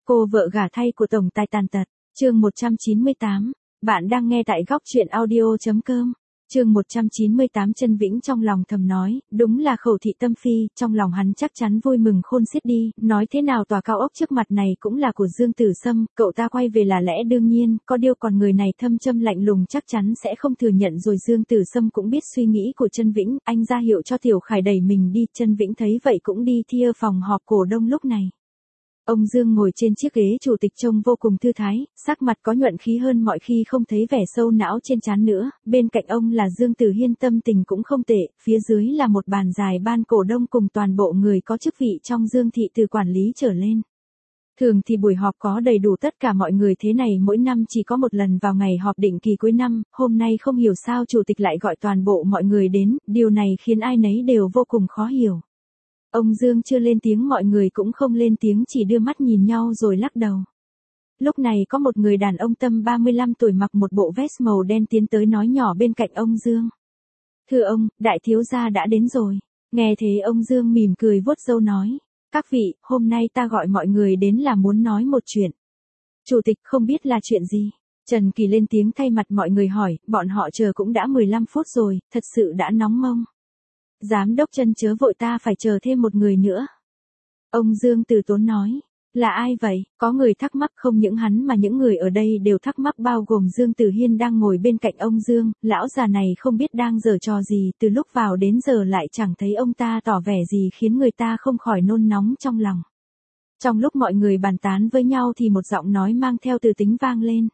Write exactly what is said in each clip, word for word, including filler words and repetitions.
Cô vợ gả thay của tổng tài tàn tật, chương một trăm chín mươi tám. Bạn đang nghe tại góc truyện audio chấm com. Chương một trăm chín mươi tám. Trân Vĩnh trong lòng thầm nói, đúng là khẩu thị tâm phi, trong lòng hắn chắc chắn vui mừng khôn xiết đi, nói thế nào tòa cao ốc trước mặt này cũng là của Dương Tử Sâm, cậu ta quay về là lẽ đương nhiên, có điều còn người này thâm châm lạnh lùng chắc chắn sẽ không thừa nhận rồi. Dương Tử Sâm cũng biết suy nghĩ của Trân Vĩnh, anh ra hiệu cho Tiểu Khải đẩy mình đi, Trân Vĩnh thấy vậy cũng đi thia phòng họp cổ đông. Lúc này ông Dương ngồi trên chiếc ghế chủ tịch trông vô cùng thư thái, sắc mặt có nhuận khí hơn mọi khi, không thấy vẻ sâu não trên trán nữa, bên cạnh ông là Dương Tử Hiên tâm tình cũng không tệ, phía dưới là một bàn dài ban cổ đông cùng toàn bộ người có chức vị trong Dương thị từ quản lý trở lên. Thường thì buổi họp có đầy đủ tất cả mọi người, thế này mỗi năm chỉ có một lần vào ngày họp định kỳ cuối năm, hôm nay không hiểu sao chủ tịch lại gọi toàn bộ mọi người đến, điều này khiến ai nấy đều vô cùng khó hiểu. Ông Dương chưa lên tiếng, mọi người cũng không lên tiếng, chỉ đưa mắt nhìn nhau rồi lắc đầu. Lúc này có một người đàn ông tầm ba mươi lăm tuổi mặc một bộ vest màu đen tiến tới nói nhỏ bên cạnh ông Dương. Thưa ông, đại thiếu gia đã đến rồi. Nghe thế ông Dương mỉm cười vuốt râu nói. Các vị, hôm nay ta gọi mọi người đến là muốn nói một chuyện. Chủ tịch không biết là chuyện gì? Trần Kỳ lên tiếng thay mặt mọi người hỏi, bọn họ chờ cũng đã mười lăm phút rồi, thật sự đã nóng mông. Giám đốc Trân chớ vội, ta phải chờ thêm một người nữa. Ông Dương từ tốn nói. Là ai vậy? Có người thắc mắc. Không những hắn mà những người ở đây đều thắc mắc, bao gồm Dương Tử Hiên đang ngồi bên cạnh ông Dương. Lão già này không biết đang giở trò gì, từ lúc vào đến giờ lại chẳng thấy ông ta tỏ vẻ gì, khiến người ta không khỏi nôn nóng trong lòng. Trong lúc mọi người bàn tán với nhau thì một giọng nói mang theo từ tính vang lên.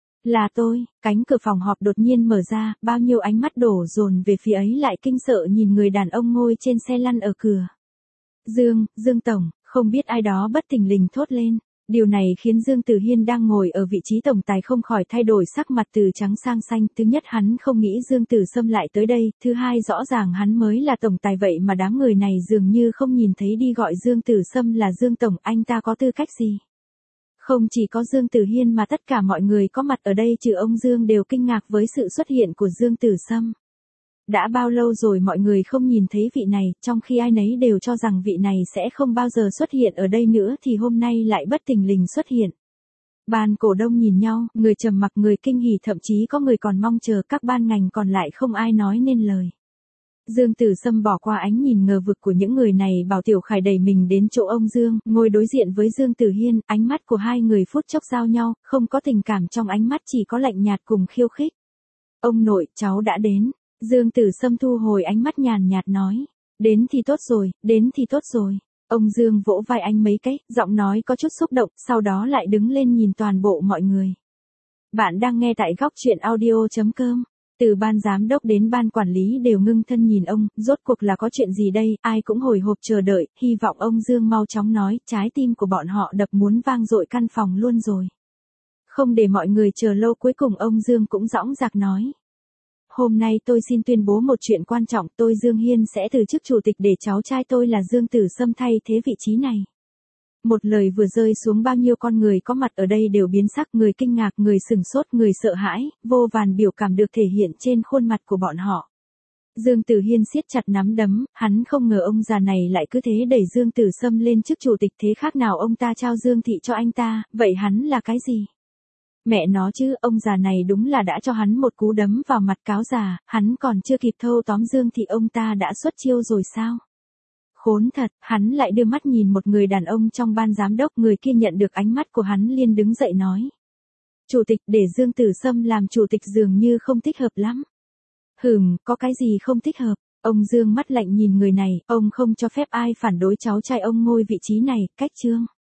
Là tôi. Cánh cửa phòng họp đột nhiên mở ra, bao nhiêu ánh mắt đổ dồn về phía ấy, lại kinh sợ nhìn người đàn ông ngồi trên xe lăn ở cửa. Dương, Dương Tổng, không biết ai đó bất thình lình thốt lên. Điều này khiến Dương Tử Hiên đang ngồi ở vị trí tổng tài không khỏi thay đổi sắc mặt từ trắng sang xanh. Thứ nhất, hắn không nghĩ Dương Tử Sâm lại tới đây, thứ hai, rõ ràng hắn mới là tổng tài vậy mà đám người này dường như không nhìn thấy, đi gọi Dương Tử Sâm là Dương Tổng, anh ta có tư cách gì? Không chỉ có Dương Tử Hiên mà tất cả mọi người có mặt ở đây trừ ông Dương đều kinh ngạc với sự xuất hiện của Dương Tử Sâm. Đã bao lâu rồi mọi người không nhìn thấy vị này, trong khi ai nấy đều cho rằng vị này sẽ không bao giờ xuất hiện ở đây nữa thì hôm nay lại bất thình lình xuất hiện. Ban cổ đông nhìn nhau, người trầm mặc, người kinh hỉ, thậm chí có người còn mong chờ, các ban ngành còn lại không ai nói nên lời. Dương Tử Sâm bỏ qua ánh nhìn ngờ vực của những người này, bảo Tiểu Khải đẩy mình đến chỗ ông Dương, ngồi đối diện với Dương Tử Hiên, ánh mắt của hai người phút chốc giao nhau, không có tình cảm trong ánh mắt, chỉ có lạnh nhạt cùng khiêu khích. Ông nội, cháu đã đến. Dương Tử Sâm thu hồi ánh mắt nhàn nhạt nói. Đến thì tốt rồi, đến thì tốt rồi. Ông Dương vỗ vai anh mấy cái, giọng nói có chút xúc động, sau đó lại đứng lên nhìn toàn bộ mọi người. Bạn đang nghe tại góc truyện audio chấm com. Từ ban giám đốc đến ban quản lý đều ngưng thân nhìn ông, rốt cuộc là có chuyện gì đây, ai cũng hồi hộp chờ đợi, hy vọng ông Dương mau chóng nói, trái tim của bọn họ đập muốn vang dội căn phòng luôn rồi. Không để mọi người chờ lâu, cuối cùng ông Dương cũng dõng dạc nói. Hôm nay tôi xin tuyên bố một chuyện quan trọng, tôi Dương Hiên sẽ từ chức chủ tịch để cháu trai tôi là Dương Tử Sâm thay thế vị trí này. Một lời vừa rơi xuống, bao nhiêu con người có mặt ở đây đều biến sắc, người kinh ngạc, người sừng sốt, người sợ hãi, vô vàn biểu cảm được thể hiện trên khuôn mặt của bọn họ. Dương Tử Hiên siết chặt nắm đấm, hắn không ngờ ông già này lại cứ thế đẩy Dương Tử Sâm lên chức chủ tịch, thế khác nào ông ta trao Dương thị cho anh ta, vậy hắn là cái gì? Mẹ nó chứ, ông già này đúng là đã cho hắn một cú đấm vào mặt cáo già, hắn còn chưa kịp thâu tóm Dương thị ông ta đã xuất chiêu rồi sao? Khốn thật, hắn lại đưa mắt nhìn một người đàn ông trong ban giám đốc, người kia nhận được ánh mắt của hắn liền đứng dậy nói. Chủ tịch, để Dương Tử Sâm làm chủ tịch dường như không thích hợp lắm. Hừm, có cái gì không thích hợp? Ông Dương mắt lạnh nhìn người này, ông không cho phép ai phản đối cháu trai ông ngôi vị trí này, cách chương.